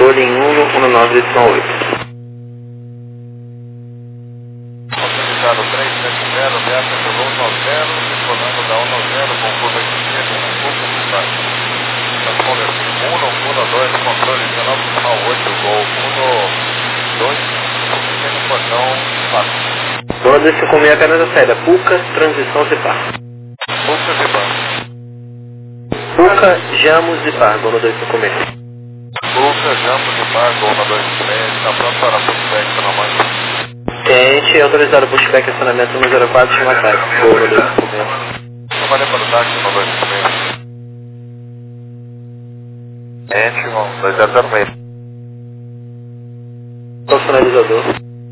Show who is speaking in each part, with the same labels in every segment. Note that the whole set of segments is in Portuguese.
Speaker 1: controle em 119,8.
Speaker 2: Autorizado 370, meta de voo 90, decolando da 190 com curva esquerda, um pouco de baixo. Transponder 112, controle 19,8, gol 12, pequeno portão 4.
Speaker 1: 1256, caneta saída, Puca, transição Zipar.
Speaker 2: Puca Zipar.
Speaker 1: Puca, Jamos, Zipar, dono 256.
Speaker 2: Puca, Jamos, Zipar, gol na 256, está pronto para pushback pela mãe.
Speaker 1: Cliente, autorizado pushback, acionamento número 04, chama táxi, gol no 256.
Speaker 2: Trabalhei para o táxi no 256. Cliente, 2006.
Speaker 1: Qual sinalizador?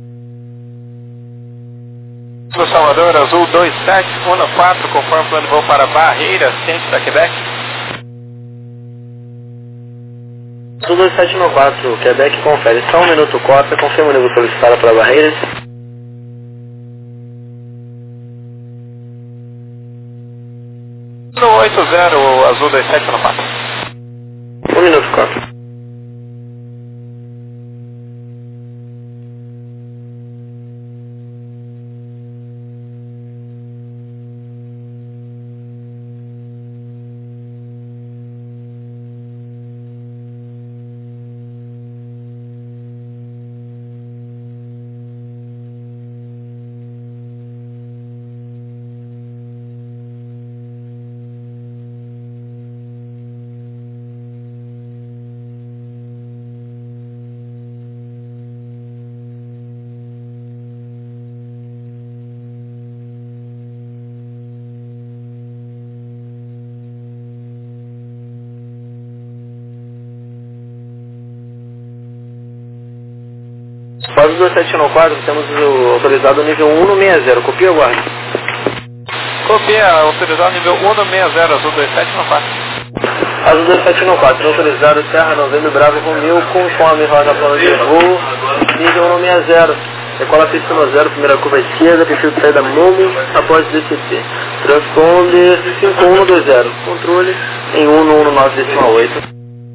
Speaker 2: Do Salvador, Azul 2714, conforme plano de voo para Barreiras, ciente da Quebec.
Speaker 1: Sul 2794, Quebec, confere. Só um minuto, cota, confirma o nível solicitado para Barreiras.
Speaker 2: No 80, Azul 2794.
Speaker 1: Um minuto, cota. Base 2794, temos o autorizado nível 160, copia ou guarda?
Speaker 2: Copia, autorizado nível 160, Azul 2794.
Speaker 1: Azul 2794, autorizado Serra Novembro Bravo Romeu, conforme roda plano de voo, nível 160. Decola pista no 0, primeira curva à esquerda, perfil de saída Momo, após DCT. Transponder 5120, controle em 119,8.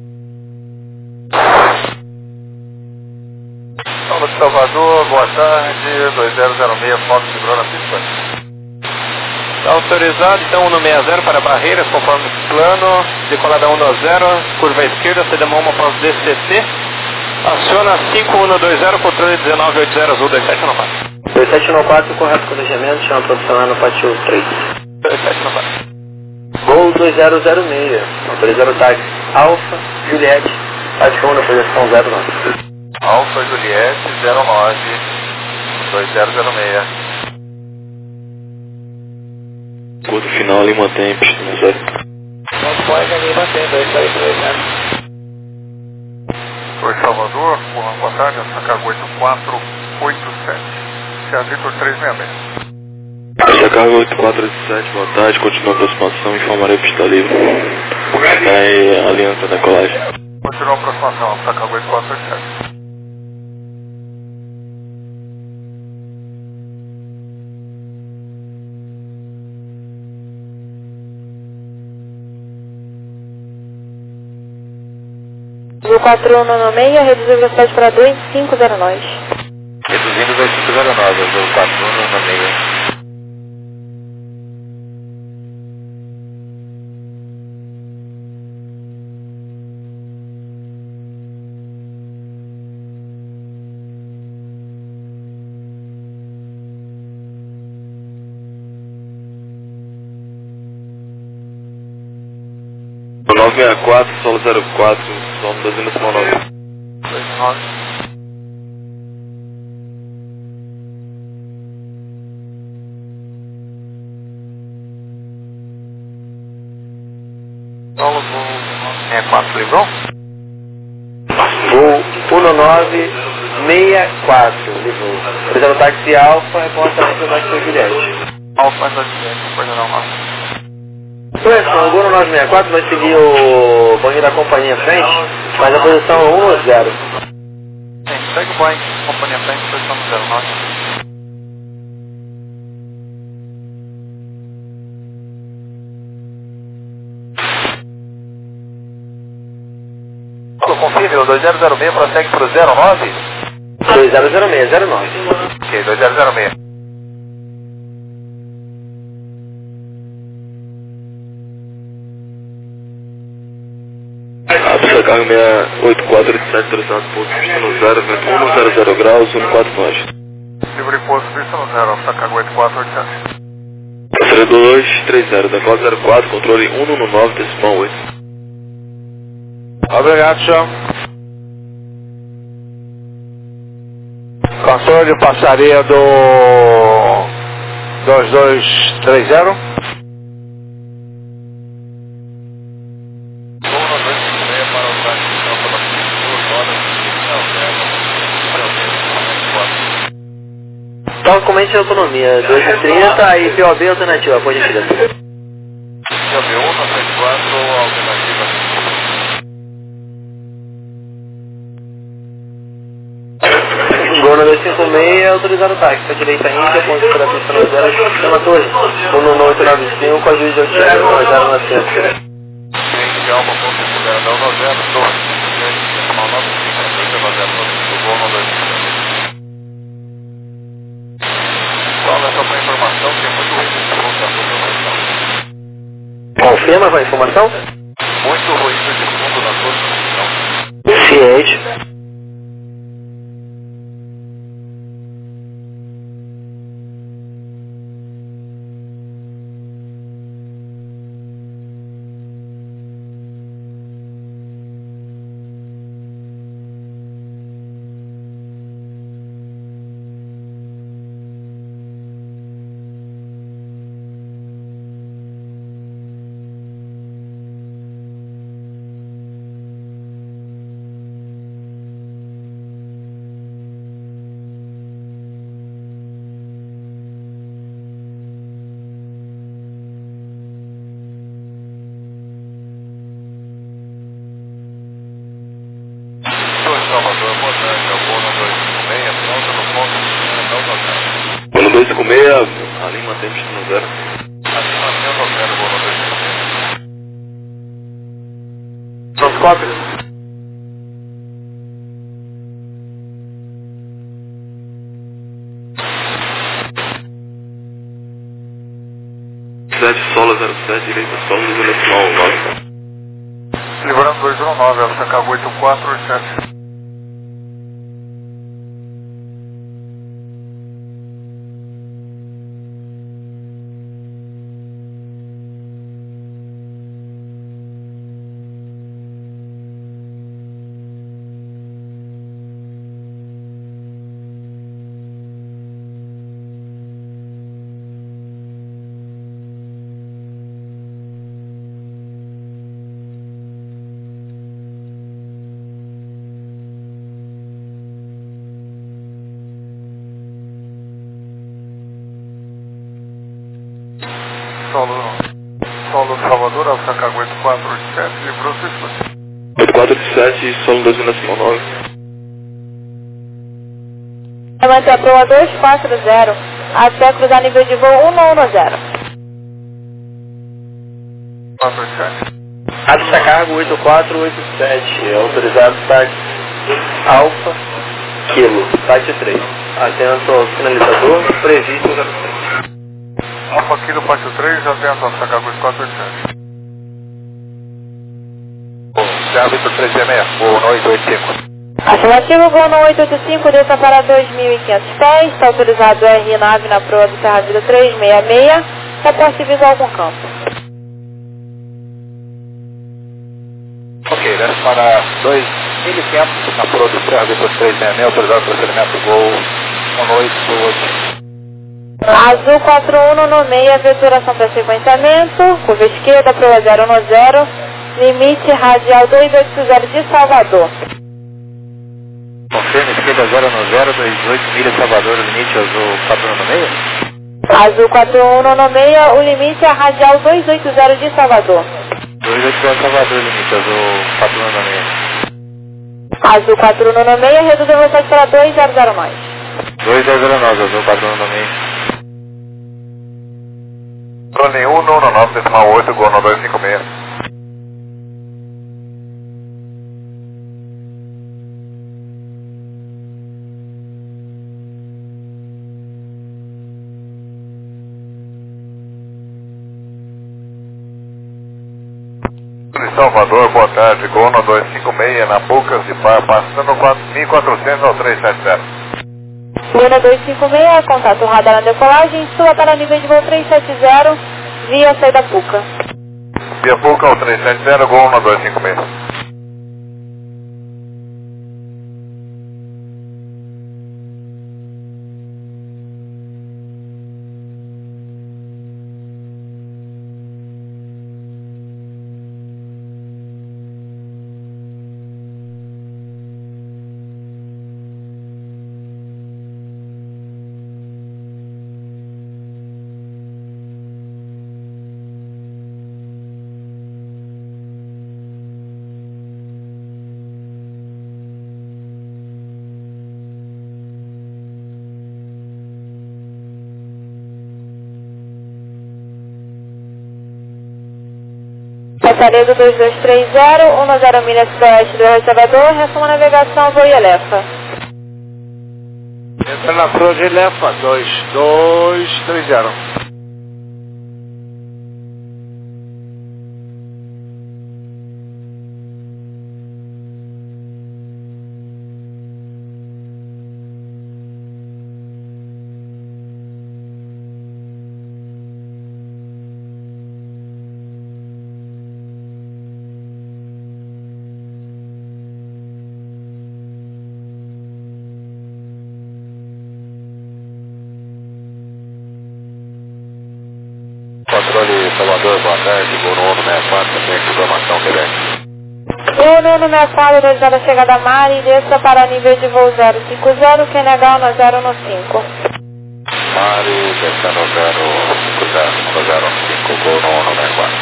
Speaker 2: Paulo de Salvador, boa tarde, 2006, Fox Bruna pista. Está autorizado, então 160 para Barreiras, conforme plano, decolada 120, curva à esquerda, saída Momo após DCT. Aciona 5120, controle 1980, Azul 2794.
Speaker 1: 2794, correto planejamento, chama profissional no pátio 3.
Speaker 2: 2794.
Speaker 1: Gol 2006, autorizado táxi Alfa, Juliette, táxi 1 na posição 09.
Speaker 2: Alfa Juliette 09 2006.
Speaker 3: Acordo final, Lima Tempos, no 0.
Speaker 1: Transponder Lima Tempos, 233, né?
Speaker 2: Oi, Salvador, boa tarde, Sacago 8487, Cia Vitor 366.
Speaker 3: Essa carga 8487, boa tarde, continua a aproximação, informarei pista livre. É aliança da colagem.
Speaker 2: Continua a aproximação, Sacago 8487.
Speaker 4: Azul 4196, reduziu velocidade para 2509.
Speaker 2: Reduzindo 2509, Azul 4196.
Speaker 3: O 964, solo 04, som 299.
Speaker 2: 29. Paulo, voo 64, livrou?
Speaker 1: Gol 1964, livrou. Autorizado táxi Alfa, reportamento do táxi Juliette.
Speaker 2: Alfa Juliette, coisa não,
Speaker 1: Correção, o Gol 964 vai seguir o banheiro da companhia à frente, mas a posição é 1-0.
Speaker 2: Segue o Boeing, companhia frente, posição 09. Paulo, confirme, Afirmativo, 2006 prossegue para o 09?
Speaker 1: 200609.
Speaker 2: Ok, 2006.
Speaker 3: Pista carro 68487, autorizado pouso, pista no 0, vento 100 graus, 149.
Speaker 2: Livre pouso, pista no 0, pista carro 8487.
Speaker 3: Acelerador 230, decora 04, controle 119,8.
Speaker 2: Obrigado, senhor. Controle passaria do 2230.
Speaker 1: Então, comente a autonomia, 230, aí POB alternativa, por gentileza.
Speaker 2: POB 1, 94, alternativa.
Speaker 1: Gol 256, autorizado o táxi, para direita Índia, ponto de pista no 0, chama torre, 19895, com a juiz de Otiago, 097.
Speaker 2: Índia, Alma, ponto de pista no 0, torre, 195, gol no 230. Só só para informação, que é muito ruim de informação.
Speaker 1: Confirma com a informação?
Speaker 2: Muito ruim de fundo na sua informação.
Speaker 1: Ciente.
Speaker 3: Gol no 256, ali mantém pista no 0.
Speaker 1: Pronto, cópia.
Speaker 3: Sola 07, direita Sola 219.
Speaker 2: Livrando 219, ela acabou 8487. Solo Salvador, Alfa Cago 8487, livrou
Speaker 3: 8487, Solo 2009.
Speaker 4: Manter a proa 240, até cruzar nível de voo 110.
Speaker 2: 487.
Speaker 1: Pista cargo 8487, autorizado táxi Alfa Kilo, táxi 3. Atento ao sinalizador, previsto 07.
Speaker 2: Alfa Kilo, Pátio 3, atento ao Sacago 487. Serra Vitor 366, voo no 885.
Speaker 4: Afirmativo, voo no 885, desça para 2.500 pés, está autorizado o RI nave na proa do Serra Vida 366, reporte visual com campo.
Speaker 2: Ok, desce para 2.500 na proa do Serra Vitor 366, autorizado o procedimento voo 188.
Speaker 4: Azul 4196, veturação para sequenciamento, curva esquerda, proa 010, limite radial 280 de Salvador.
Speaker 2: Confirme, esquerda 090, 28 milhas Salvador, limite azul 4196?
Speaker 4: Azul 4196, o limite é radial 280 de Salvador.
Speaker 2: 280 Salvador, limite azul 4196.
Speaker 4: Azul 4196, reduz a velocidade para 2009.
Speaker 2: 2009, azul 4196. Drone 199,8, gol no 256. Salvador, boa tarde, Gol 256 na Bocas de Par, passando 4.400 ao 370.
Speaker 4: Gol 256, contato radar na decolagem, suba para nível de voo 370, via saída Puca.
Speaker 2: Via Puca ao 370, Gol 256.
Speaker 4: Passaredo 2230, 10 milhas sudoeste do Salvador, resumo navegação, voo Elefa.
Speaker 2: Entra na proa de Elefa, 2230. Controle Salvador, boa tarde, Gol 164, tem informação querendo.
Speaker 4: Gol 164, autorizada a chegada a mar e desça para nível de voo 050, QNH 1015.
Speaker 2: Mari, descendo 050, Gol 164.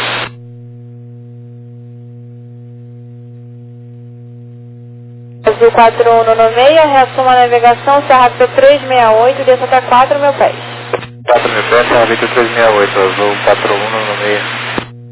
Speaker 4: Azul 4196, reassuma a navegação, Serra Victor 368, desça até 4.000 pés.
Speaker 2: 4.000 pés, Serra Victor 368, Azul 4196.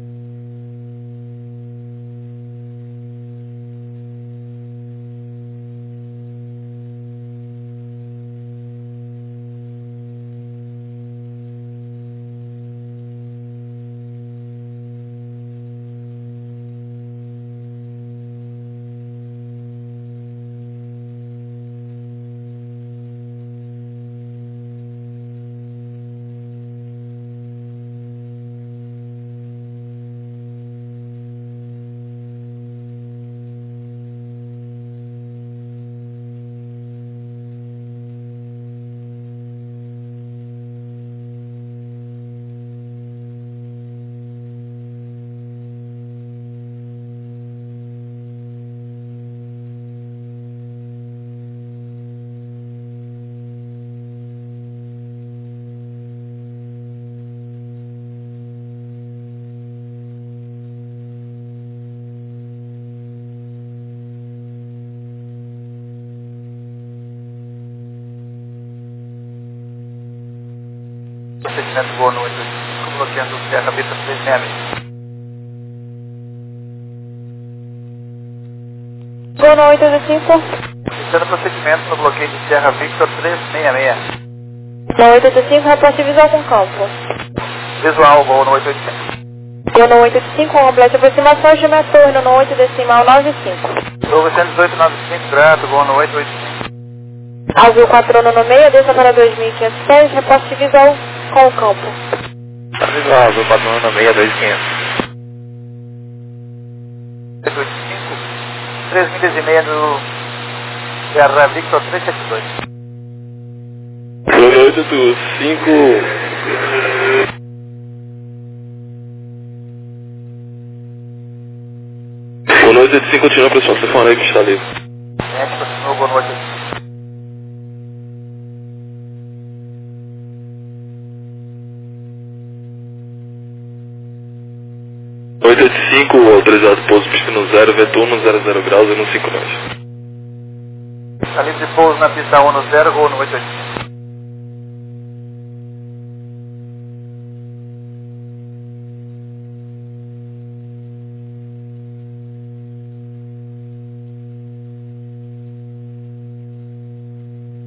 Speaker 2: Procedimento Gol 185, bloqueando Serra Victor 366.
Speaker 4: Gol 885.
Speaker 2: Iniciando procedimento no bloqueio de Serra Victor 366.
Speaker 4: Gol 885, reporte visual com campo.
Speaker 2: Visual, Gol 885.
Speaker 4: Gol 885, complete aproximação, chame a torre no 8 decimal 95.
Speaker 2: 91895, grato, Gol 885.
Speaker 4: Azul 4196, desça para 2.500 pés, reporte visual com o campo.
Speaker 2: Visual, Azul 4196, 2500. 885, 3 milhas e meia do Serra Victor 372.
Speaker 3: 885. Gol 885 continua a aproximação, fora aí que está livre.
Speaker 2: Gente, continua Gol 885.
Speaker 3: 885, autorizado pouso destino 0, vetor 00 graus e no 5 nós.
Speaker 2: Está livre de pouso na pista 10, Gol 885.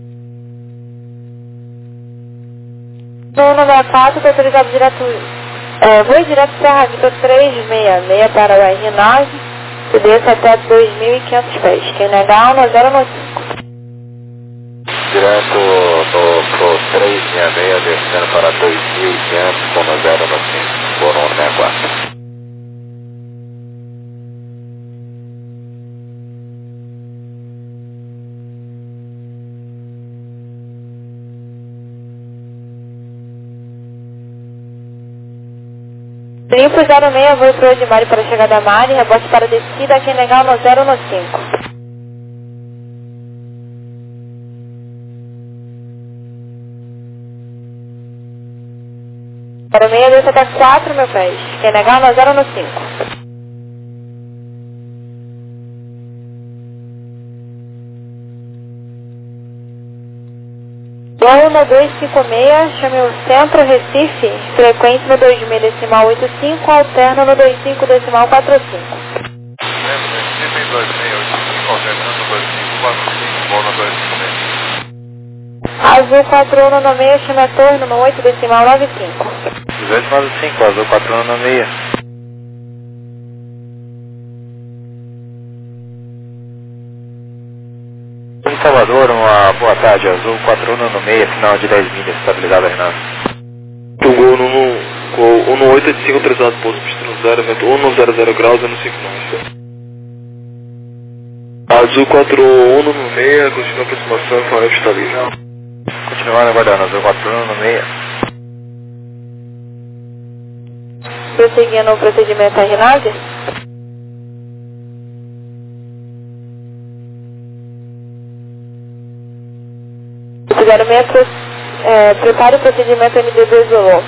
Speaker 4: Gol 94, está autorizado direto Voo direto Serra Vida 366 para o R9, e desça até 2.500 pés. Quem negar, 1095.
Speaker 2: Direto pro 366, descendo para 2.500, com 095, por 164.
Speaker 4: Limpo 06, voo pro Odmari para chegada a Mari, rebote para descida, quem negar, 1095. Para 6, desça até 4 mil pés. Quem negar, 1095. Voo no 256, chame o centro Recife, frequência no 2000,85, alterno no 25,45.
Speaker 2: Centro Recife em 2685, alternando 2545, voo no 256.
Speaker 4: Azul 4196, chame a torno no 8,95.
Speaker 2: 1895, azul 4196. Em Salvador, uma boa tarde, azul 4196, final de 10 milhas, estabilizado Renato.
Speaker 3: Gol no 185, autorizado pouso destino 0, vento 100 graus, ano 5 nós. Azul 4196, continua a aproximação, informarei está livre.
Speaker 2: Continuando aguardando, azul 4196.
Speaker 4: Prosseguindo o procedimento R9. Prepare o procedimento MD2 Zulu.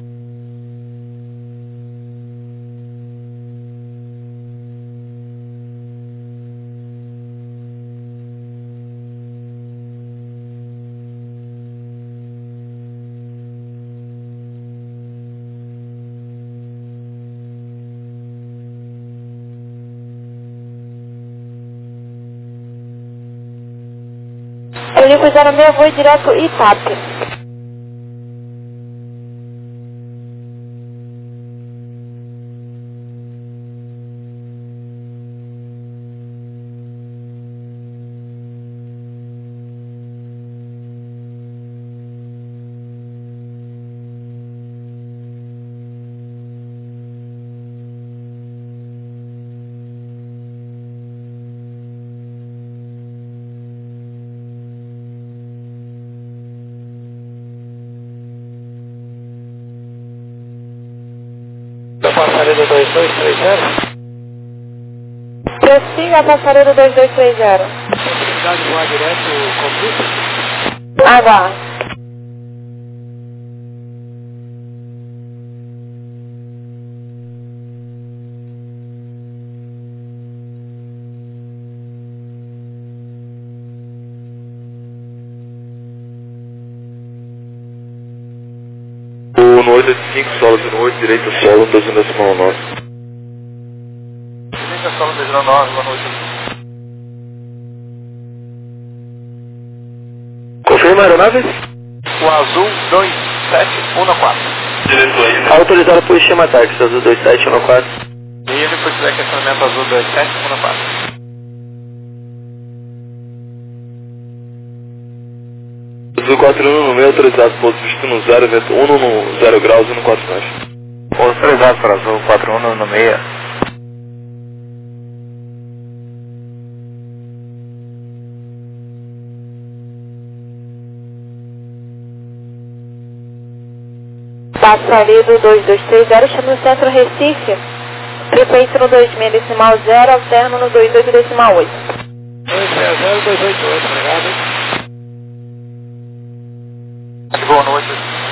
Speaker 4: Felipe 06, voo direto Itape.
Speaker 1: Passaredo 2230.
Speaker 4: Prossiga a passaredo 2230.
Speaker 1: Possibilidade de voar direto com
Speaker 4: Aguarde.
Speaker 3: No 885, solo 08, direita solo, 12,9.
Speaker 2: Direita solo 209, boa noite.
Speaker 1: Confirma a aeronave?
Speaker 2: O azul 2714.
Speaker 1: Autorizado por estima táxi, azul 2714.
Speaker 2: E ele por tiver questionamento azul 2714.
Speaker 3: Azul 4196, autorizado pouso destino 0, vento 100 graus, 149.
Speaker 2: Autorizado para azul 4196.
Speaker 4: Passaredo 2230, chame o centro Recife, frequência no 2000,0, alterno no 28,8.
Speaker 1: 260-288, obrigado.
Speaker 2: Boa noite.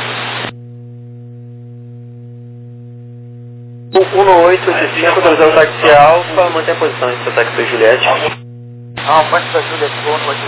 Speaker 1: 1885, autorizado táxi Alfa, mantém a posição em seu táxi Juliette.
Speaker 2: Parte da Juliette, boa noite.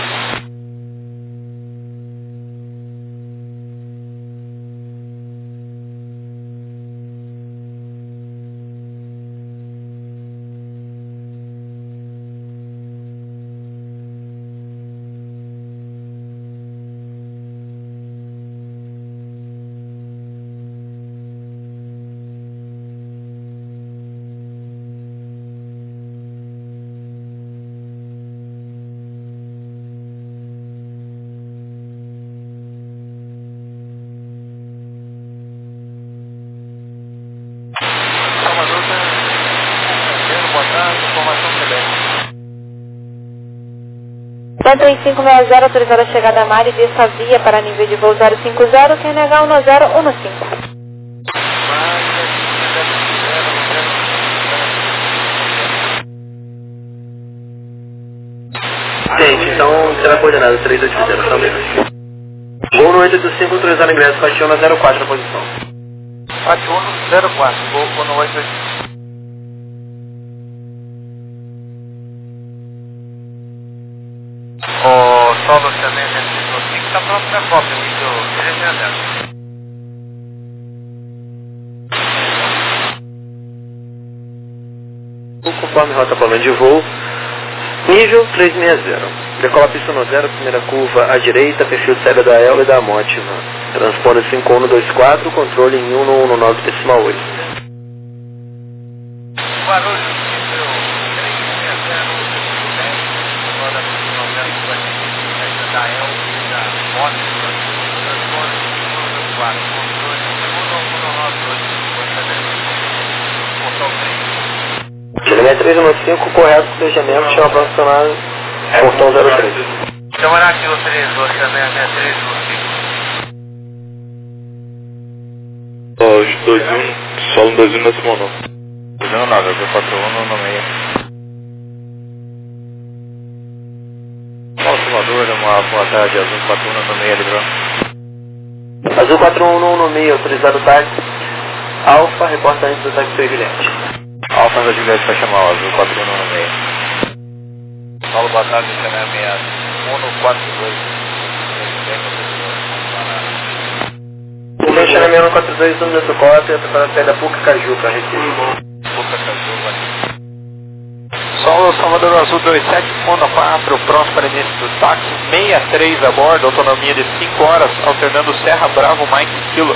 Speaker 4: Centro em 560, autorizada a chegada a mar e vista via para nível de voo 050, quem negar 1015.
Speaker 1: Gente, então será coordenado 380, só um minuto. Gol no 885, autorizado ingresso, Fationa 04 na posição.
Speaker 2: Fationa 04, gol no 885. O solo também está pronto para a cópia, do 360.
Speaker 1: Conforme rota plano de voo, nível 360. Decola pista no 0, primeira curva à direita, perfil de saída da Elba e da Motiva. Transponder 5124, controle em 1119,8.
Speaker 2: Guarulhos, nível 360, agora da Elba e da Motiva. Transponder 5124, controle em 1119,8. Portal 3.
Speaker 1: Chega 315, correto, planejamento, chama para acionar portão 03.
Speaker 2: Chamar aqui o 3, você também é 3,
Speaker 3: Os 21, solo 21 na Simão não.
Speaker 2: 219, eu 41 no meio. Qual simulador, uma boa tarde, azul 41 no meio, livrou.
Speaker 1: Azul 411 no meio, autorizado táxi. Alfa, reporta antes do táxi foi Juliette.
Speaker 2: Alfa da Juliette vai chamar o azul 41 no meio. Paulo, boa tarde, canal 6142.
Speaker 1: O meu chamamento 142, número do cópia, para a saída da PUC Caju, para Recife.
Speaker 2: PUC Caju, vai. Solo Salvador Azul 2714, próximo para início do táxi, 63 a bordo, autonomia de 5 horas, alternando Serra Bravo, Mike Kilo.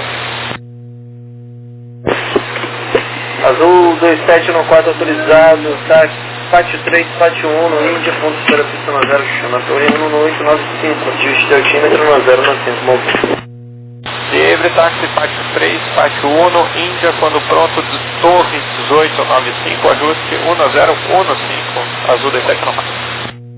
Speaker 1: Azul 2714, autorizado, táxi. Pátio 3, Pátio 1, no Índia, ponto para pista no 0, chama Torre 11895, altitude altímetro no 095, Montpellier.
Speaker 2: Livre, táxi Pátio 3, Pátio 1, Índia, quando pronto, Torre 1895, ajuste 1015, Azul 2714.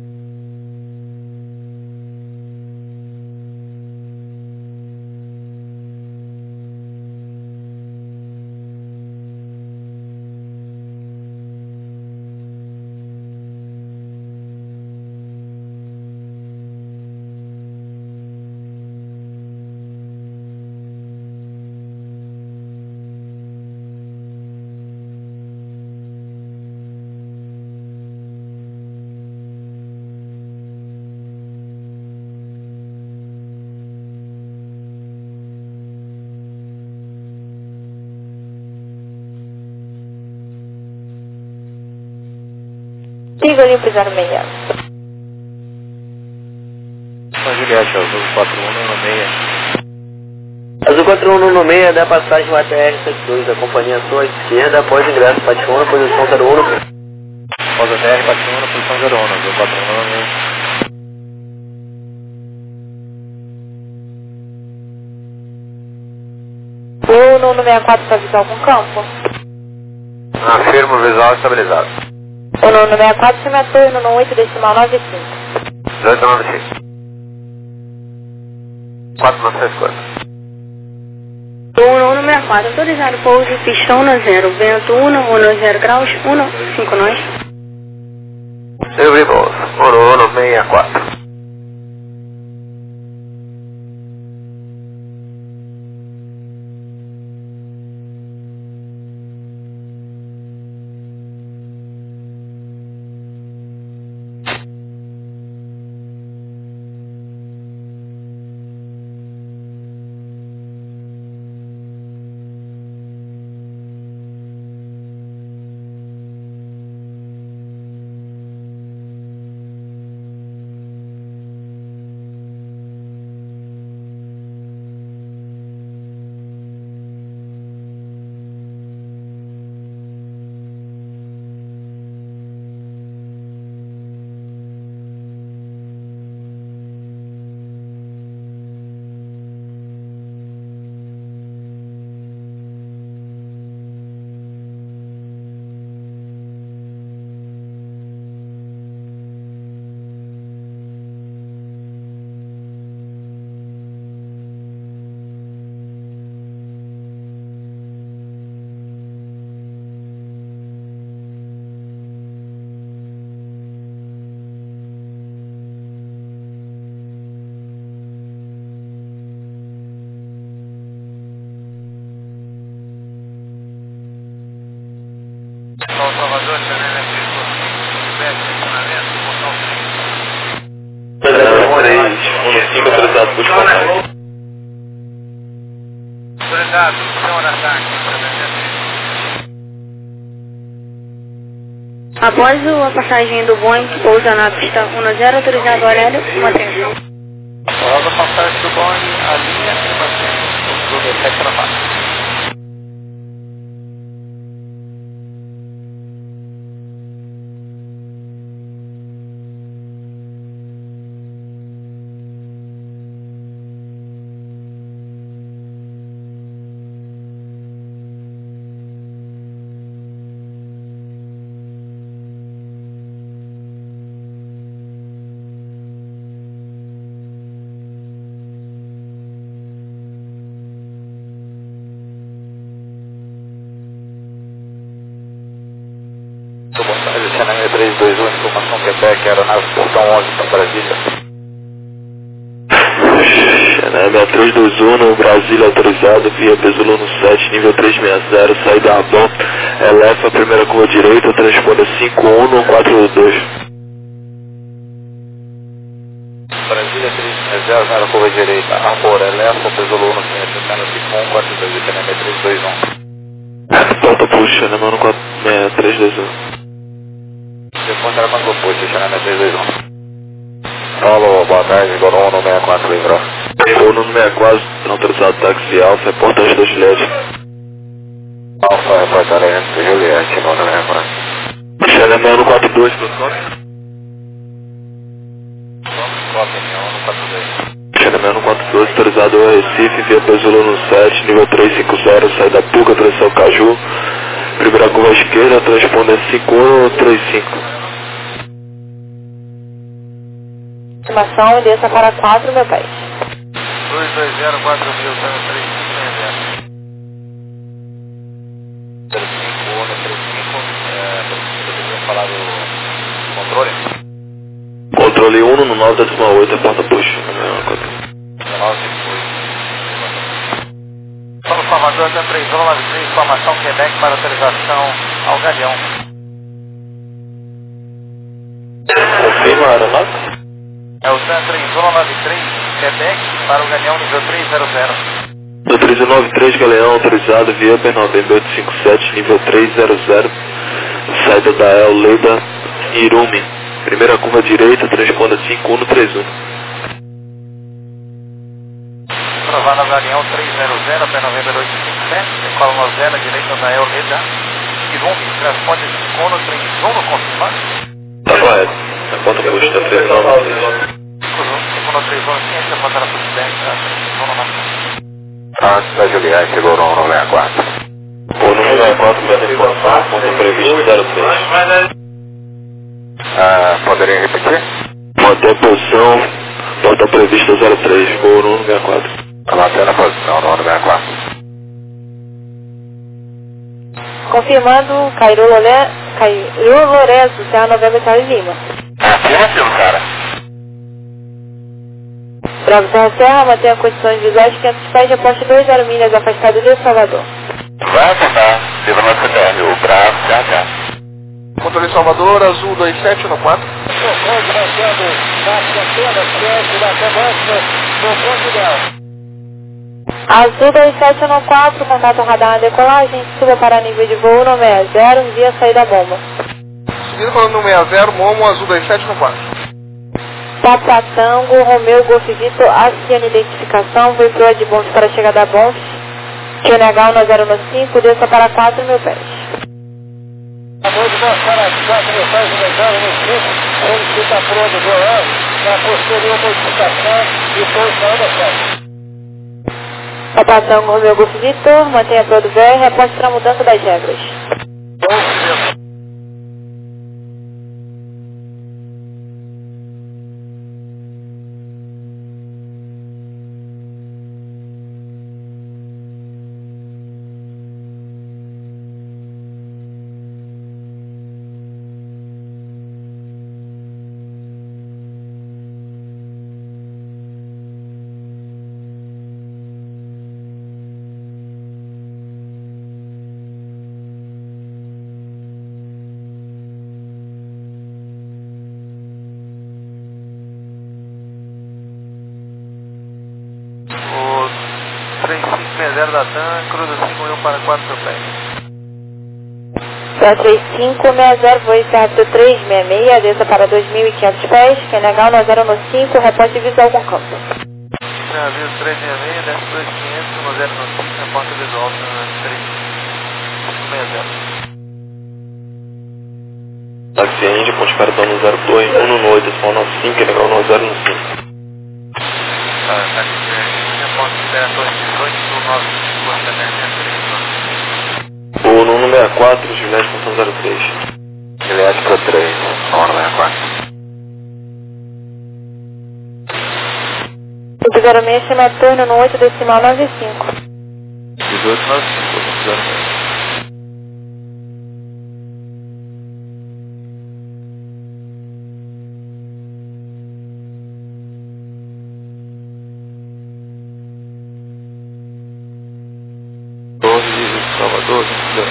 Speaker 4: Siga limpo 06.
Speaker 2: São Juliette, Azul 41 no meio.
Speaker 1: Azul 411 no meio, dá passagem no ATR-72, a companhia sua esquerda, após ingresso, Pátio 1, posição 01.
Speaker 2: Após ATR, Pátio 1, posição 01, Azul 41 no meio.
Speaker 4: O 964 para avisar algum campo?
Speaker 2: Afirmo, visual estabilizado.
Speaker 4: O 964 chama a torre no 8 decimal 95.
Speaker 2: 1895. 4964.
Speaker 4: O 964, autorizado pouso, pistão no 0, vento 1, graus, 5 nós.
Speaker 2: Livre pouso, 164.
Speaker 3: nível autorizado por espaço.
Speaker 2: Autorizado, senhor ataque.
Speaker 5: Após a passagem do Boeing que pousa na pista 10, autorizado Aurélio, mantenha.
Speaker 2: Após a passagem do Boeing, a linha e mantém o 7 na pasta. Challenger 321, informação Quebec, aeronave portão 11 para Brasília.
Speaker 3: Challenger 321 no Brasília autorizado via Pesolano 7, nível 360, saída a bom, eleva a primeira curva direita, transponda 5142.
Speaker 2: Brasília 360, na curva direita, Arbor, eleva, Pesolano 7, está no 5142, Challenger 321.
Speaker 3: Porta puxa, né, mano, 321.
Speaker 2: Depois era quando foi, Challenger 321. Alô, boa tarde, Goro 164, lembrou?
Speaker 3: Goro 164, autorizado táxi Alfa, reportagem da Juliette.
Speaker 2: Alfa, reportagem da Juliette, no 164.
Speaker 3: Challenger 142, por favor. Challenger 142, autorizado ao Recife, via Pesolano 7, nível 350, saída Puca, direção Caju. Primeira curva à esquerda, transponda 5135.
Speaker 4: Estimação e desça para 4, meu pai.
Speaker 2: 220, 4 mil, 3560. 35, falar do controle?
Speaker 3: Controle 1 no 9,8, porta puxa.
Speaker 2: Solo Salvador, até 3093, informação Quebec para autorização ao Galeão.
Speaker 3: Confirma a aeronave?
Speaker 2: É o TAN 3193, Quebec para o Galeão nível 300.
Speaker 3: Do 3193, Galeão autorizado via B9 857, nível 300, saída da El Leida, Irumi. Primeira curva direita, transponda 5131.
Speaker 2: Aprovado ao Galeão 300, P9 857, decola Novela, direita da El Leida, Irumi, transporte 5131, confirmado?
Speaker 3: Tá correto. A conta puxa da 393.
Speaker 2: Segundo 31, ciência, passará por 10, 3193.
Speaker 6: Antes da Juliette, Goro 164.
Speaker 3: O número 64, minha informação, ponto previsto 03.
Speaker 6: Poderia repetir?
Speaker 3: Manter a posição, porta prevista 03, Goro 164.
Speaker 6: Mantendo a posição no 164.
Speaker 4: Confirmando, Cairu Lourenço, Serra Novembro, Charlie Lima.
Speaker 6: Afirmativo, cara.
Speaker 4: Bravo Serra, mantenha condições visuais 500 pés, reposte 20 milhas afastado de Salvador.
Speaker 6: Vai afundar, viva nosso CTR, o Bravo CH.
Speaker 1: Controle Salvador, Azul 2714.
Speaker 2: Socorro, marcando, marca apenas, certo, até máxima, no ponto ideal.
Speaker 4: Azul 2714, contato radar na decolagem, suba para nível de voo no 60, via saída bomba.
Speaker 1: Seguindo falando no 60, Momo, Azul 2714.
Speaker 4: Papa Tango, Romeu, Golf Vitor, acione identificação, voo pro Adbons para a chegada a Bons, QNH 1095, desça para 4 mil pés.
Speaker 2: Acabou de mostrar as 4 mil pés, 1095, solicita pronto do Joel, na posterior modificação e foi saindo a frente.
Speaker 4: Papa Tango, Romeu, Golf Vitor, mantenha a Pro do VR, reposte para a mudança das regras.
Speaker 2: 3560 da TAM, cruza 51 para 4 seu pé.
Speaker 4: 3560, vou encerrar seu 366, desça para 2.500 pés, QNH 1015, reporte visual com campo.
Speaker 2: Aviso 366, desce 2500, 1015, reporte visual TAM 3560.
Speaker 3: Táxi Índia, ponte para dono 02, 1 decimal 95, QNH 1015.
Speaker 2: Táxi Índia, ponte para 18, 95,
Speaker 3: O Nuno 64, Juliette, função 03.
Speaker 6: Juliette para 3, hora 64.
Speaker 4: 06, chama turno no 8 decimal 95.
Speaker 3: 1895, 06. Salvador,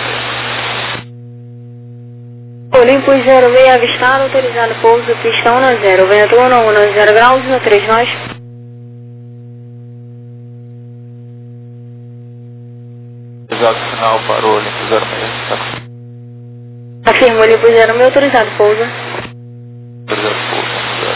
Speaker 3: 06.
Speaker 5: Olimpo 06 avistado, autorizado pouso, pista 10, vento 10 graus, no 3 nós.
Speaker 3: Exato, final para o Olimpo 06.
Speaker 5: Afirmo, Olimpo 06, autorizado pouso.
Speaker 3: Autorizado pouso, 0.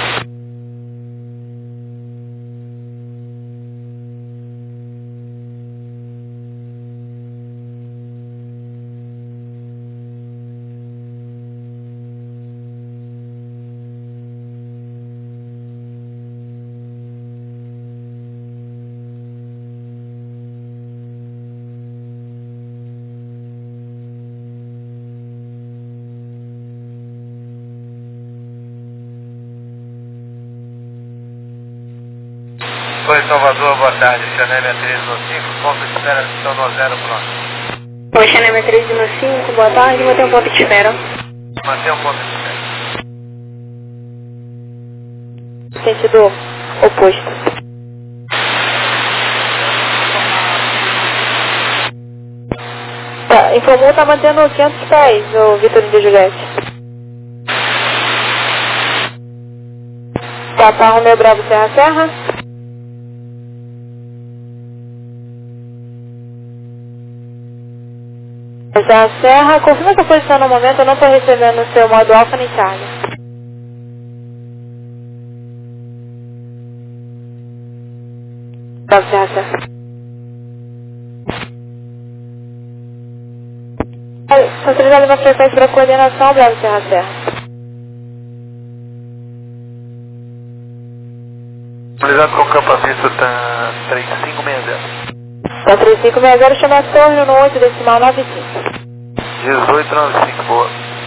Speaker 2: Oi, Salvador, boa tarde. Chanel 315, ponto de espera, estão no 0, pronto.
Speaker 5: Oi, Chanel 315, boa tarde, vou ter um ponto de espera.
Speaker 2: Mantenha um ponto de espera.
Speaker 4: Sentido oposto. Tá, informou, tá mantendo 500 pés, o Vitor de Juliette. Tá, Romeu Bravo Serra Serra. Serra Serra, confirma essa posição no momento, eu não estou recebendo o seu modo alfa nem Charlie. Bravo Serra Serra. Facilidade uma frequência para coordenação, Bravo Serra Serra.
Speaker 2: Autorizado com campo aviso, tá 3560.
Speaker 4: Tá 3560, chama a torre no 8 decimal 95.
Speaker 2: 1895, boa.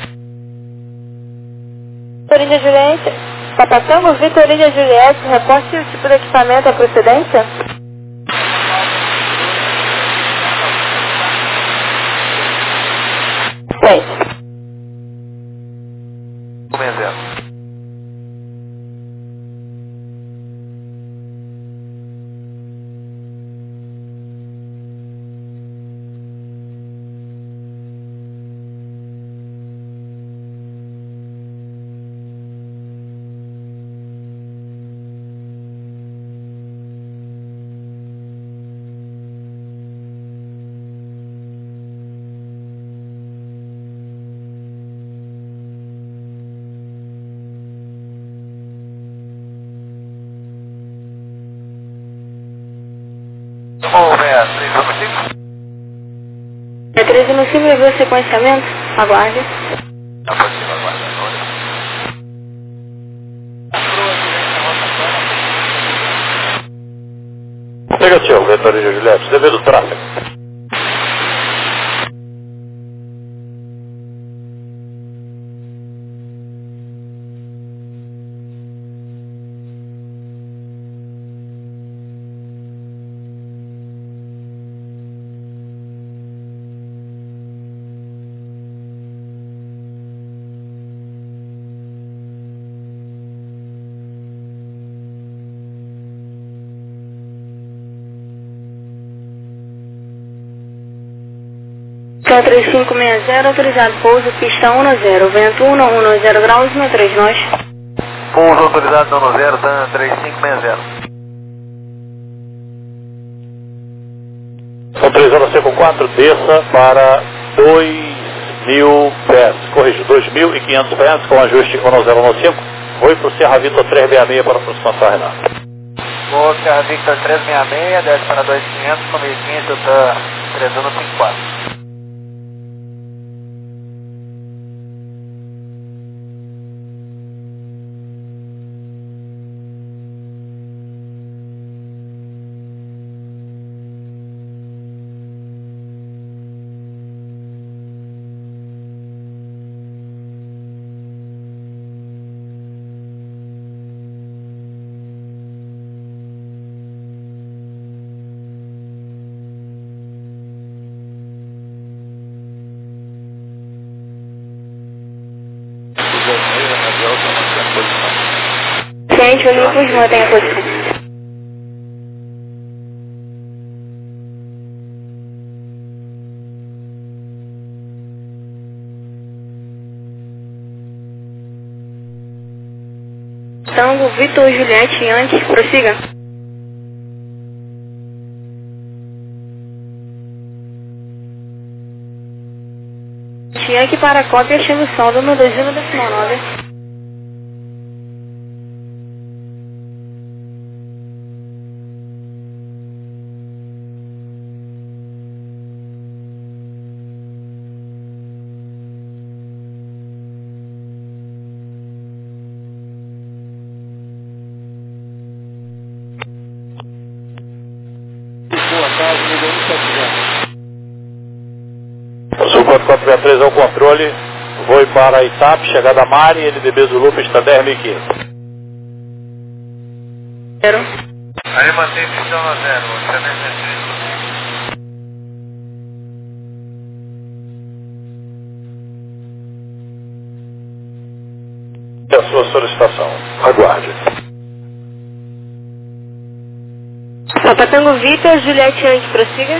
Speaker 4: Vitorinha Juliette, Papatango, Vitorinha Juliette, reporte o tipo de equipamento, a procedência? Gente.
Speaker 2: 60.
Speaker 5: É 13 no cima, levou o sequenciamento, aguarde.
Speaker 2: Aproxima, aguarda.
Speaker 3: Negativo, Vitorinha Juliette, devido ao tráfego.
Speaker 5: Tá 3560, autorizado pouso, pista 10, vento 10 graus, no 3 nós.
Speaker 2: Pouso autorizado no 0, tá 3560.
Speaker 7: 354, desça para 2.000 pés, corrija, 2.500 pés com ajuste 1015, foi para o Serra Victor 366 para aproximação, Renato.
Speaker 2: Vou Serra Victor 366, desce para 2.500 com 1.500, está 3154.
Speaker 5: Ciente, Olympus, mantenha a posição. Tango, Vitor, Juliette, Yankee, prossiga. Yankee para a cópia, chama o som do 21,9.
Speaker 7: Sul 4463 ao controle, foi para Itap, chegada a Mari, LDB Zulu, pista 10.500.
Speaker 2: Aí mantém pistão na 0,
Speaker 7: a sua solicitação, aguarde.
Speaker 5: Papa Tango Vitor, Juliette Yankee, prossiga.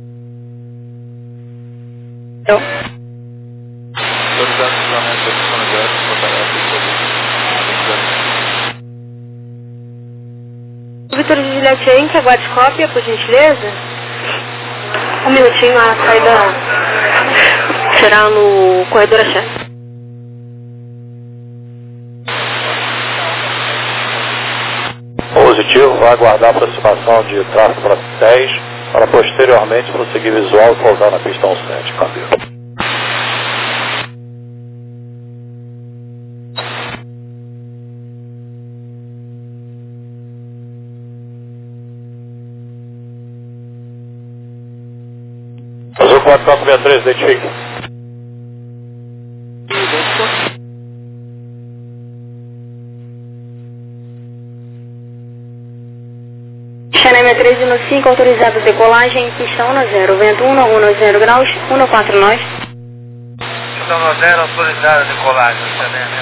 Speaker 3: Autorizado o cruzamento da pista 0,
Speaker 5: Vitor e Juliette Yankee, aguarde cópia, por gentileza. Um minutinho, a saída será no corredor Axé.
Speaker 7: Positivo, vai aguardar a aproximação de tráfego para 10, para posteriormente prosseguir visual e pousar na pista 17, câmbio. Azul 4463, identifique.
Speaker 5: Xaneme 315, autorizado decolagem, pista 10, vento 10 graus, 149.
Speaker 2: Pistão 0, autorizado decolagem, Xaneme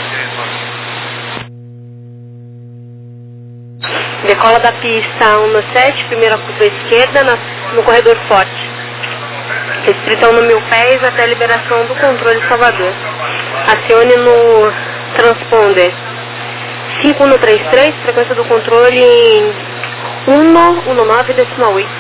Speaker 2: 315.
Speaker 5: Decola da pista 17, primeira curva esquerda, no corredor forte. Restrição no 1000 pés até a liberação do controle Salvador. Acione no transponder 5133, frequência do controle em 119,8.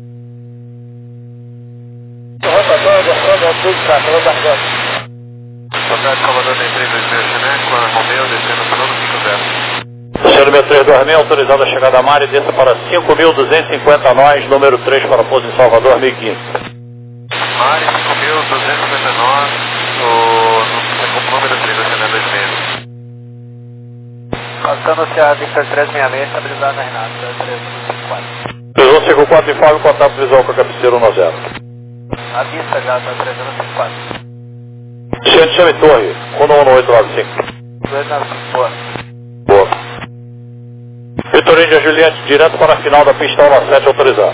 Speaker 2: Salvador tem 326, né? Com a Romeu descendo para o 50.
Speaker 7: Senhor número 326, autorizado a chegada a Mari, desça para 5.250 nós, número 3 para pouso em Salvador, 1015.
Speaker 2: Mari 5.259, o número 3, Xaneme 2,5. Passando o Serra Victor 366, estabilizado na Renata, 354.
Speaker 7: 3154, informe contato visual com a cabeceira 10.
Speaker 2: A vista já está 354.
Speaker 7: Gente, chame torre, 11895.
Speaker 2: 295, boa.
Speaker 7: Boa. Vitorino e Juliette, direto para a final da pista 17, autorizado.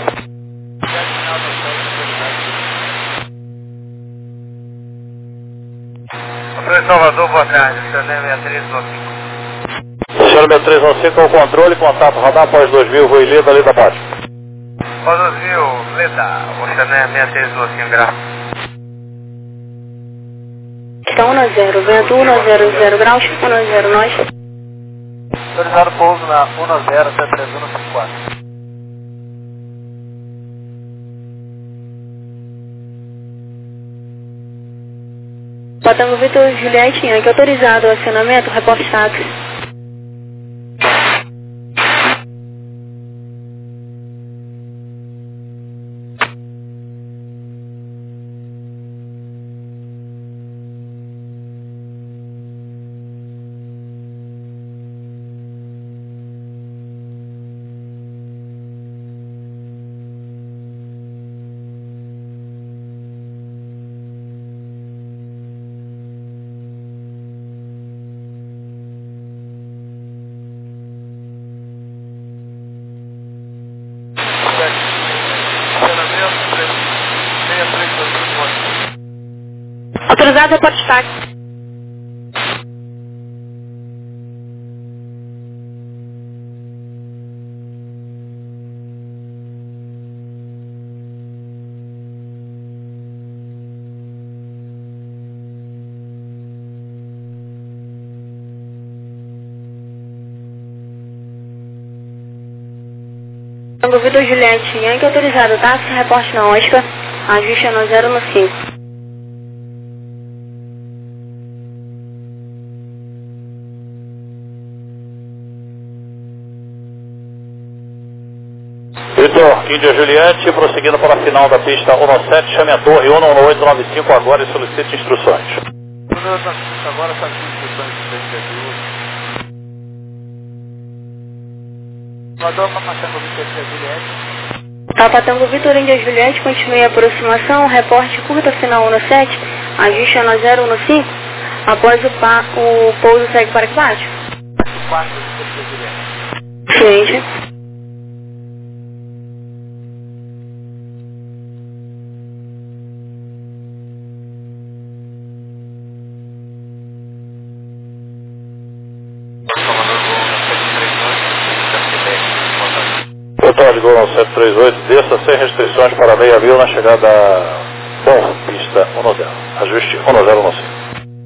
Speaker 2: Controle Salvador, boa tarde, Xaneme 6395.
Speaker 7: Senhor número 315 ao controle, contato radar após 2000, voo Leda, Leda Baixo.
Speaker 2: Após 2000, Leda, o Xaneme 6395, graus.
Speaker 5: Pista 10, vento 10 graus, 10 nós.
Speaker 2: Autorizado pouso na 10 até 3154.
Speaker 5: Tango Vitor Juliette Yankee, autorizado o acionamento, reporte táxi. Autorizado reporte táxi. Tango Vitor Juliette Yankee, autorizado táxi, reporte na Oscar, ajuste no 015.
Speaker 7: Vitor, Índia Juliette, prosseguindo para a final da pista 17, chame a torre 11895 agora e solicite instruções.
Speaker 2: Agora são as instruções do interview. Mandou para Tango Vitor Juliette.
Speaker 5: Tango Vitor Índia Juliette, continue a aproximação, reporte curta final 17, ajuste no 015, após o pouso segue para que bate.
Speaker 2: 4 Vitor Juliette.
Speaker 5: Ciente.
Speaker 7: Total de Gol 738, desça sem restrições para meia mil na chegada bom, pista 10, ajuste 1015.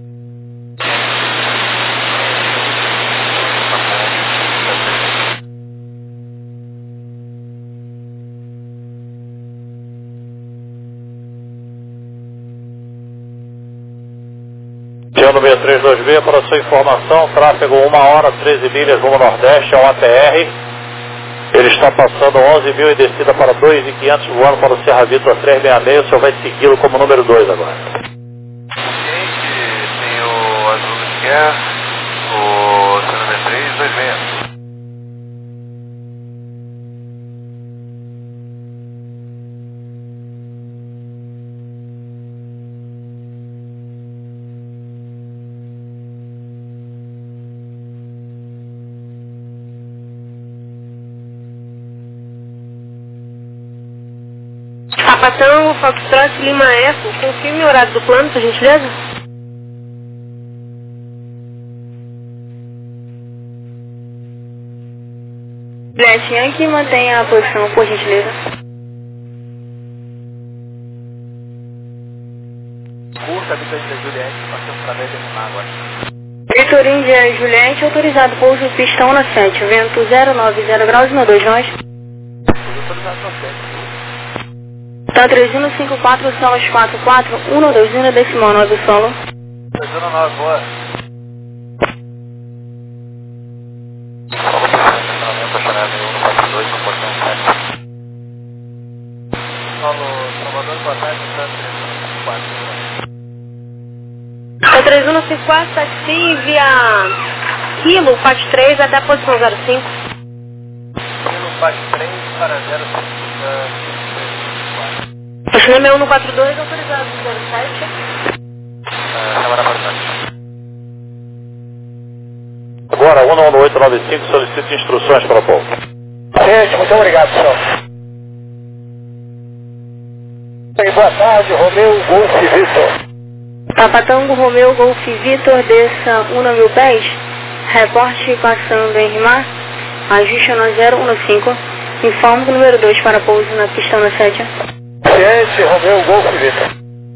Speaker 7: Tiano 632B, para sua informação, tráfego 1 hora, 13 milhas, rumo nordeste, é um ATR. Ele está passando 11.000 em descida para 2.500, voando para o Serra Vitor 366, o senhor vai segui-lo como número 2 agora.
Speaker 2: Tem o Azul Esquer, o número 3, 260.
Speaker 5: Tango Foxtrot Lima F, confirme o horário do plano, por gentileza. Juliette Yankee, mantenha a posição, por gentileza.
Speaker 2: Curta, Vitor Juliette, passando para ver animar agora.
Speaker 5: Vitor Índia Juliette, autorizado pouso pistão na 7, vento 090 graus, 12 nós.
Speaker 2: Autorizado na 7.
Speaker 5: Tá 3154, solos 44, 121 decimal 9 solo.
Speaker 2: 319, boa. Salvador, boa tarde, 354.
Speaker 5: Tá 3154, taxi via Kilo, parte 3 até a posição 05.
Speaker 2: Kilo, parte 3 para 05.
Speaker 5: Cinema 142, autorizado 07.
Speaker 2: Câmara bastante.
Speaker 7: Agora, 11895, solicite instruções para o povo.
Speaker 1: Gente, muito obrigado, senhor. Boa tarde, Romeu Golf Vitor.
Speaker 5: Tango Romeu Golf Vitor, desça 1.000 pés, reporte passando em Rimar, ajuste no 015, informe do número 2 para pouso na pista na 7.
Speaker 1: Ciente, Romeu Golf Vitor.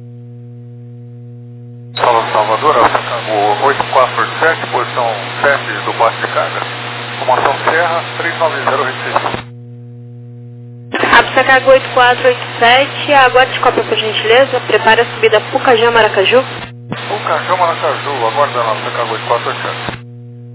Speaker 2: Salvador, o 8447, posição 7 do bate de carga. Formação Serra, 390 Recife.
Speaker 5: Apsacago 8487, agora descopa por gentileza, prepare a subida Pucajá Maracaju.
Speaker 2: Pucajá
Speaker 7: Cacau Maracaju, aguardando lá, você cagou de 480.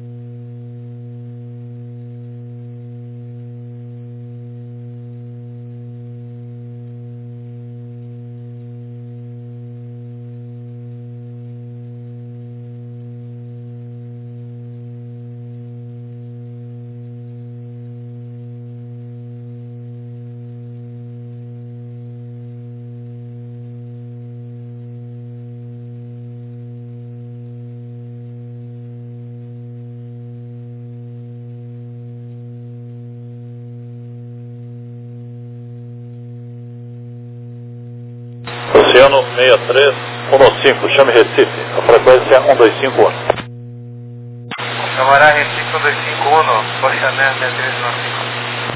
Speaker 7: Oceano 6315, chame Recife, a frequência 1251.
Speaker 2: Camará Recife 1251, Oceané 6315.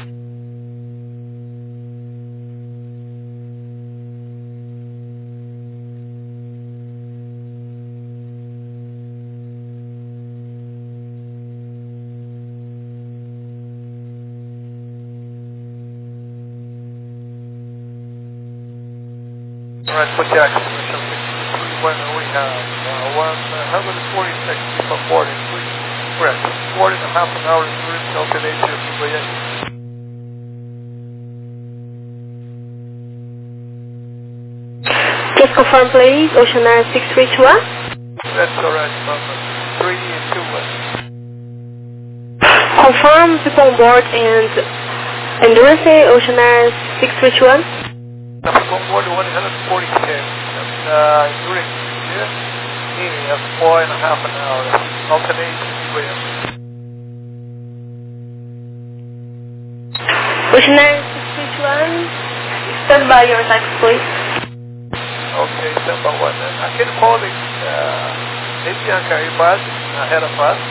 Speaker 7: Alright, Pontiac, when we have 146 people boarding, please press 40 and a half an hour during calculation of the
Speaker 5: Just confirm please, Ocean Air 6321.
Speaker 7: That's correct, 321.
Speaker 5: Confirm people on board and Endurance, Ocean Air 6321.
Speaker 7: On board 140K, and during here, meaning of 4 and a half an hour, alternation between.
Speaker 5: Ocean Air 6321, stand by your taxi please.
Speaker 7: Okay, stand by one. And I can call it Bianca Airpad, ahead of us.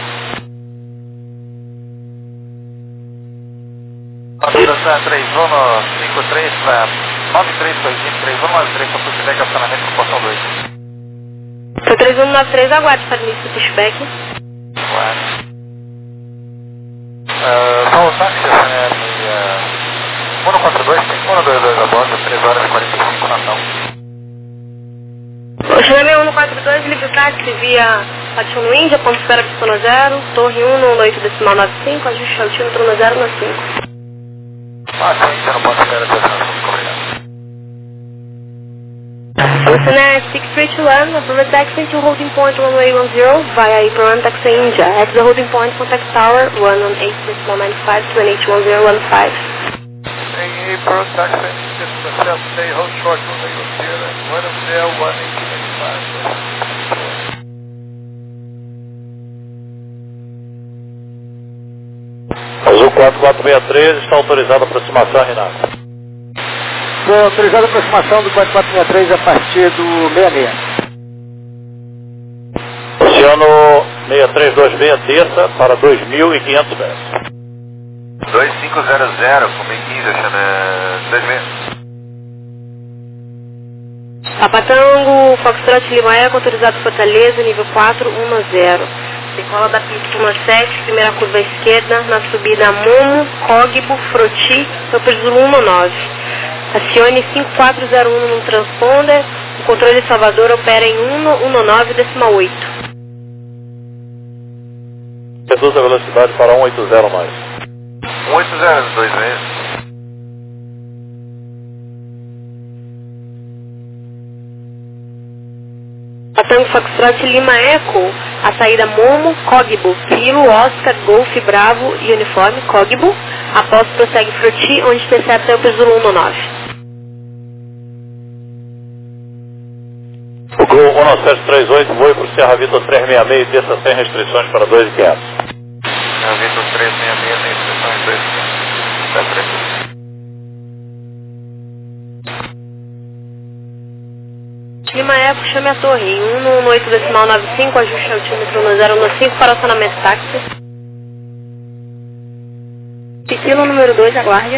Speaker 2: Consideração 3153 para 9325, 3193 para pushback, acionamento com portão 2.
Speaker 5: Foi 3193, aguarde para início do pushback.
Speaker 2: Claro. São os táxis, né? 142, tem 122 a bordo, 3 horas e 45 Natal.
Speaker 5: Oceano 142, livre táxi via Patinho Índia, ponto de espera pistona 0, torre 118,95, ajuste altímetro no 095.
Speaker 2: Você não pode esperar até obrigado.
Speaker 5: Ocean Air 6321, approve taxi to holding point runway 10 via Iporan Taxi India. At the holding point, contact tower 118.95 to NH1015.
Speaker 7: Em Iporan Taxi India, stay hold short runway 10 and 118.95. Azul 4463, está autorizada a aproximação, Renato.
Speaker 1: Estou autorizado a aproximação do 4463 a partir do 66.
Speaker 7: Oceano 6326, desça para 2.500 metros.
Speaker 2: 2500, com 15, Oceano 26.
Speaker 5: Papatango, Foxtrot Lima Eco, autorizado Fortaleza, nível 410. Decola da pista 7, primeira curva à esquerda, na subida Momo, Cogbo, Froti, Campos do 19. Acione 5401 no transponder, o controle de Salvador opera em 119,8.
Speaker 7: Reduz a velocidade para 180 mais.
Speaker 2: 180, 2 vezes.
Speaker 5: Tango Foxtrot Lima Eco, a saída Momo, Cogbo, Kilo, Oscar, Golf, Bravo, Uniforme, Cogbo. Após prossegue Froti, onde intercepta o Pesulo 119.
Speaker 7: O Gol 1738 voe para o Serra Vitor 366 e desça sem restrições para 2.500.
Speaker 2: Serra Vitor 366 sem restrições 2.500.
Speaker 5: Lima Eco, chame a torre em 118,95, ajuste altímetro no 015 para acionamento táxi. Piscina número 2, aguarde.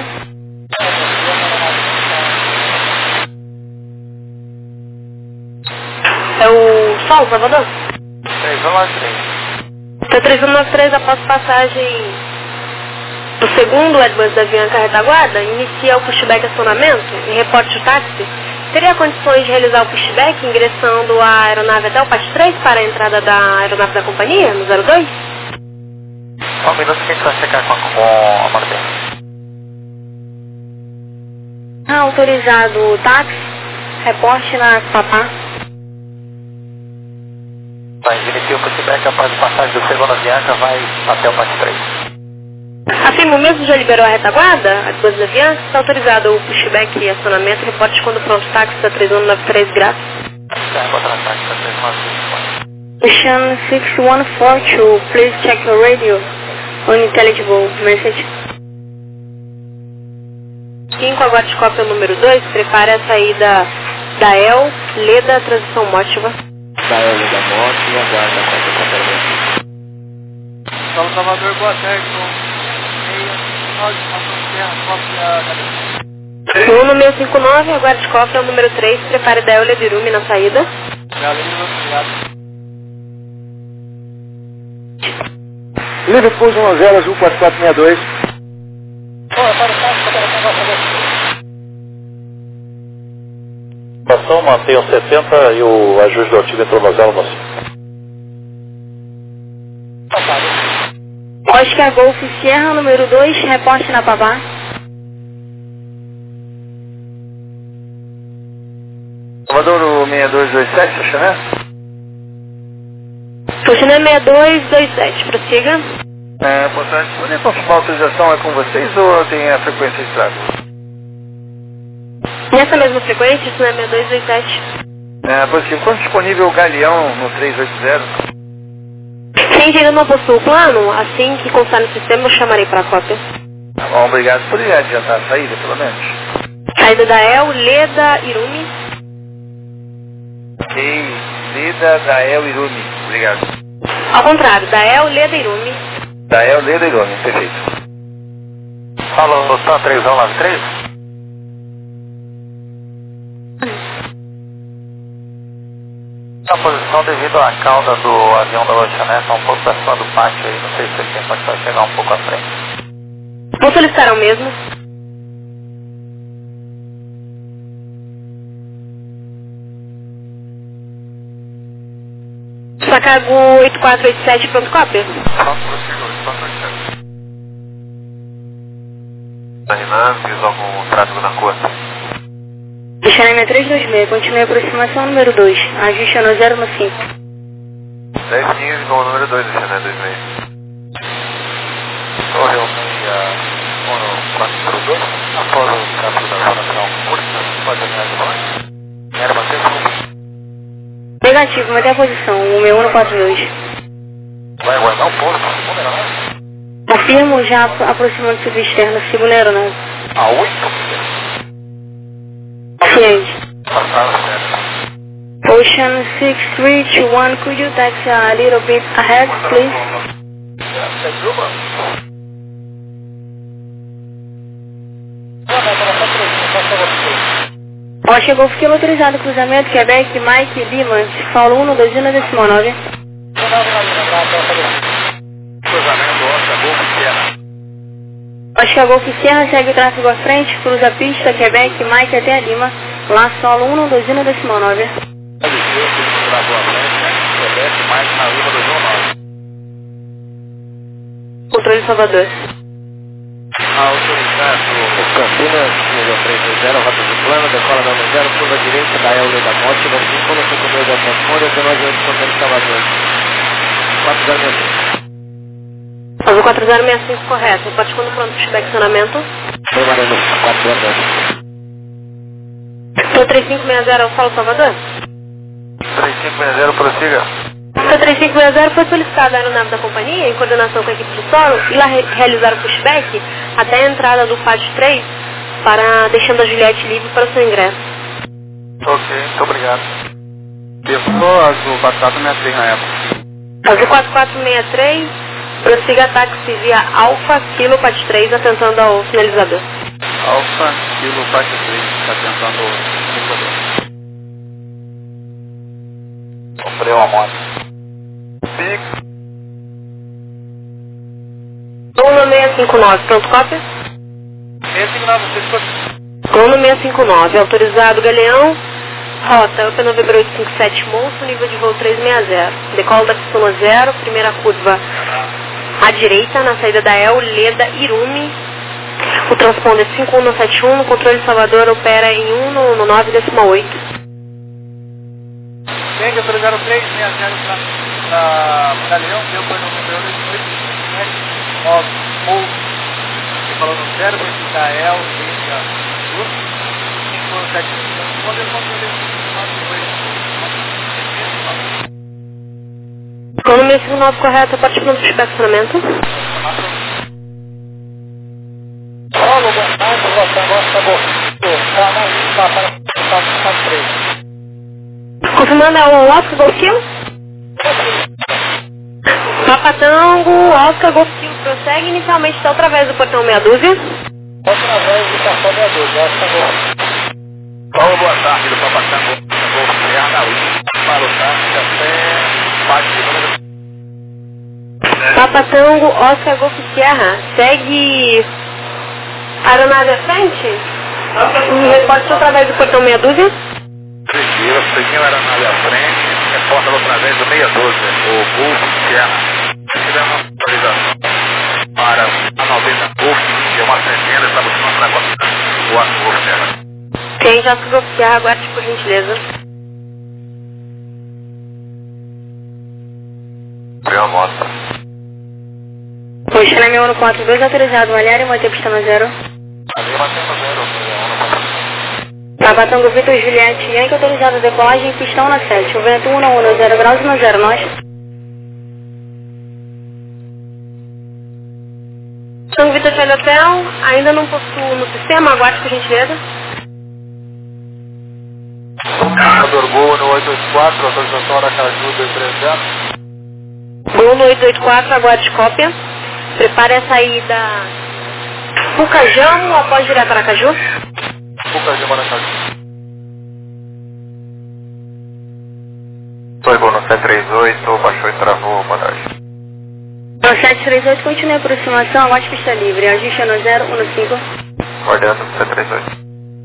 Speaker 5: É o Sol, Salvador?
Speaker 2: 3193.
Speaker 5: Então 3193, após passagem do segundo Airbus da Avianca retaguarda, inicia o pushback acionamento e reporte o táxi teria condições de realizar o pushback ingressando a aeronave até o PAT 3 para a entrada da aeronave da companhia, no 02?
Speaker 2: Só um minuto que a gente vai checar com a manutenção.
Speaker 4: Autorizado o táxi, reporte na Papá.
Speaker 2: Vai inicia o pushback após a passagem do segundo Avianca, vai até o PAT 3.
Speaker 5: Afirmo mesmo já liberou a retaguarda, a depois do Avianca, está autorizado o pushback e acionamento, reporte quando pronto táxi da 3193 grátis.
Speaker 2: Contra-ataque da 3193.
Speaker 4: Ocean 6142, please check your radio. Unintelligible message.
Speaker 5: 5, aguarde cópia número 2, prepare a saída da EL, Leda, transição mótiva.
Speaker 3: Da El Leda Morte e aguarda a cópia contra
Speaker 1: São Salvador, boa tarde.
Speaker 5: No número 59, aguarde cópia número 3, prepare da EL, Leda Irume na saída.
Speaker 1: Liverpool 10, Azul 4462.
Speaker 7: Mantenha o 70 e o ajuste do artigo entrou no 0 no 5.
Speaker 4: Oscar Golf Sierra, número 2, reporte na Papá.
Speaker 1: Salvador 6227, Xuxané?
Speaker 5: Xuxané 6227, prossiga.
Speaker 1: Boa tarde. Poderia confirmar a autorização é com vocês ou tem a frequência de tráfego?
Speaker 5: Nessa mesma frequência, isso não é 6227.
Speaker 1: Positivo. Quando disponível o Galeão no 380?
Speaker 5: Quem ainda não possui o plano, assim que constar no sistema, eu chamarei para a cópia.
Speaker 1: Tá bom, obrigado. Poderia adiantar a saída, pelo menos?
Speaker 5: Saída da EL, Leda, Irume.
Speaker 1: Ok, Leda, da El Irume. Obrigado.
Speaker 5: Ao contrário, da EL, Leda, Irume.
Speaker 1: Da El, Leda, Irume. Perfeito.
Speaker 2: Falou, tá 3193? A posição devido à cauda do avião da Oceané está um pouco acima do pátio aí, não sei se ele tem condição de chegar um pouco à frente.
Speaker 5: Vou solicitar ao mesmo. Sacago 8487, pronto, cópia?
Speaker 2: Pronto, prossigo, 8487. Terminando, fiz algum tráfego na costa.
Speaker 4: Xané 326, continue a aproximação número 2, ajuste no 0 no 5.
Speaker 2: 1015 com o número 2 do Xané 26. Correu 642, após o campo da zona final curta, pode terminar de baixo. Era manter
Speaker 4: Negativo, mantém a posição, 6142.
Speaker 2: vai aguardar um pouco, não era nada.
Speaker 4: Afirmo já aproximando do subexterno, segunda aeronave.
Speaker 2: A 8?
Speaker 4: Ciente.
Speaker 2: Passaram, certo.
Speaker 4: Ocean 6321, could you taxi a little bit ahead, please? Ó, chegou, fiquei autorizado cruzamento, Quebec, Mike, Lima, Paulo 1, 2, 1, decimal 9.
Speaker 2: Cruzamento, Oscar, Golf, Sierra.
Speaker 4: Oscar Golf Sierra, segue o tráfego à frente, cruza a pista, Quebec, Mike até a Lima, lá solo 1, 2, 1, decimal 9.
Speaker 2: Travou a frente, né? Quebec, mais na Lima 219.
Speaker 5: Controle Salvador.
Speaker 3: Autorizado Campinas, nível 320, rota de plano, decola da 10, curva direita da El Leda Morte, no 5, no 52 da Transponda, até mais 8, Controle Salvador. 4065.
Speaker 5: Azul 4065, correto. Reporte quando pronto, pushback acionamento.
Speaker 3: Bem Marino, 420.
Speaker 5: Tô 3560, falo Salvador.
Speaker 2: 3560, prossiga.
Speaker 5: Tô 3560 foi solicitada a aeronave da companhia, em coordenação com a equipe de solo, e lá realizar o pushback até a entrada do PAD 3, para, deixando a Juliette livre para o seu ingresso.
Speaker 2: Ok, muito obrigado.
Speaker 1: Pessoa Azul 4463 na época.
Speaker 5: Azul 4463, prossiga táxi via Alfa, Kilo, PAD 3, atentando ao sinalizador.
Speaker 1: Alfa, Kilo, Pátio 3, está tentando o sinalizador.
Speaker 2: Comprei uma moto. Pico.
Speaker 5: 1659, pronto, cópia?
Speaker 2: 659, vocês
Speaker 5: Clone 659, autorizado Galeão, rota Up November 857 Monstro, nível de voo 360. Decola da pista 0, primeira curva à direita, na saída da El, Leda, Irumi. O transponder 5171, o controle Salvador opera em 199,8.
Speaker 2: Bem, autorizado 360 para Galeão, deu para o número 857, Monstro, falou no 0, precisa da El, Leda, Irumi. 571, quando eu controle
Speaker 5: Clone 659 correto, a partir do estacionamento.
Speaker 7: Paulo, boa tarde,
Speaker 5: Confirmando, é o Oscar Golf Kill? Papa Tango, Oscar Golf Kill, prossegue inicialmente está através do portão meia dúzia.
Speaker 7: através do cartão meia dúzia, Oscar Golf.
Speaker 2: Paulo, boa tarde, do Papa Tango, Golf Serra, para o táxi até parte de número.
Speaker 5: Papa Tango, Oscar Golf Sierra, segue a aeronave à frente? E reporte através do portão meia dúzia?
Speaker 2: Prefiro, seguiu a aeronave à frente, reporta através do 612, o Golf Sierra. Tivemos autorização para a 90 Golf, que é uma centena, está buscando para o Golf Sierra.
Speaker 5: Quem já se Golf Sierra, aguarde por gentileza.
Speaker 2: Viu a moto?
Speaker 5: O Xeleme 142 autorizado, Malhar e manter pista no 0.
Speaker 2: Ali mantendo 0,
Speaker 5: Papa Tango Vitor Juliette Yankee autorizado a decolagem e pistão na 7. O vento 1 0 graus e no 0 nós. Tango Vitor Charlie Hotel, ainda não possuo no sistema, aguarde por gentileza.
Speaker 2: Computador Gol no 884, autorização Aracaju 230.
Speaker 5: Gol no 884, aguarde cópia. Prepare a saída Pucajão após direto Aracaju.
Speaker 2: Pucajão Aracaju. Foi Gol no 738, baixou e travou, boa tarde.
Speaker 5: No 738, continue a aproximação, aguarde pista livre. Ajuste no 015.
Speaker 2: Guardando 738.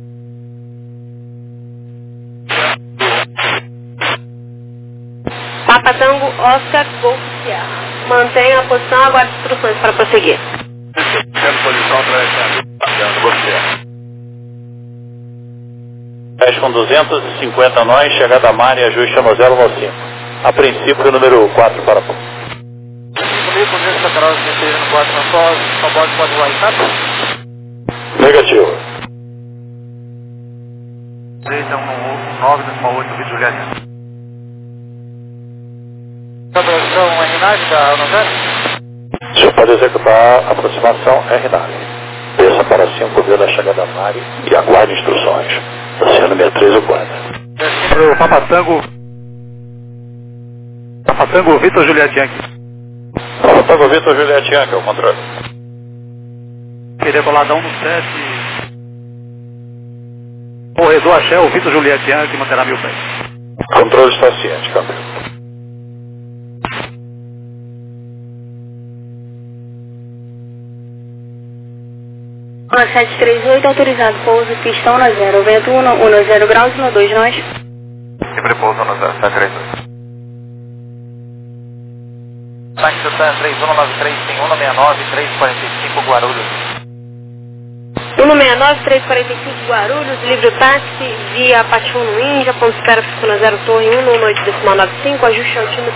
Speaker 5: Papa Tango, Oscar, Golf Sierra. Mantenha a posição, aguarde instruções para prosseguir.
Speaker 2: Tendo posição através da Golf Sierra.
Speaker 7: 10 com 250 nós, chegada a Mari, ajuste no 015. A princípio, número 4 para pouco.
Speaker 2: Comigo, essa canal de 4 na só pode voar em casa?
Speaker 7: Negativo.
Speaker 2: 319,8 Vitor Juliette. Operação RNAV da Aeronave?
Speaker 7: O senhor pode executar a aproximação RNAV. Desça para 5 da chegada a Mari e aguarde instruções. Oceano 63, o guarda.
Speaker 1: Papa Tango Vitor Juliette Yankee.
Speaker 7: Papa Tango Vitor Juliette Yankee, o controle.
Speaker 1: Decoladão no 7. Corredor Axé, o Vitor Juliette Yankee manterá 1000 pés.
Speaker 7: Controle está ciente, câmbio.
Speaker 5: No 738, autorizado pouso, pistão na 0. Vento 0 graus e no 2 nós.
Speaker 2: Sempre pouso no 738. Táxi 3193, tem 169, 345 Guarulhos.
Speaker 5: 169, 345 Guarulhos, livre o táxi, via Patium no Índia, ponto espera, pista na 0 torre 1, 1 noite decimal 95, ajuste ao time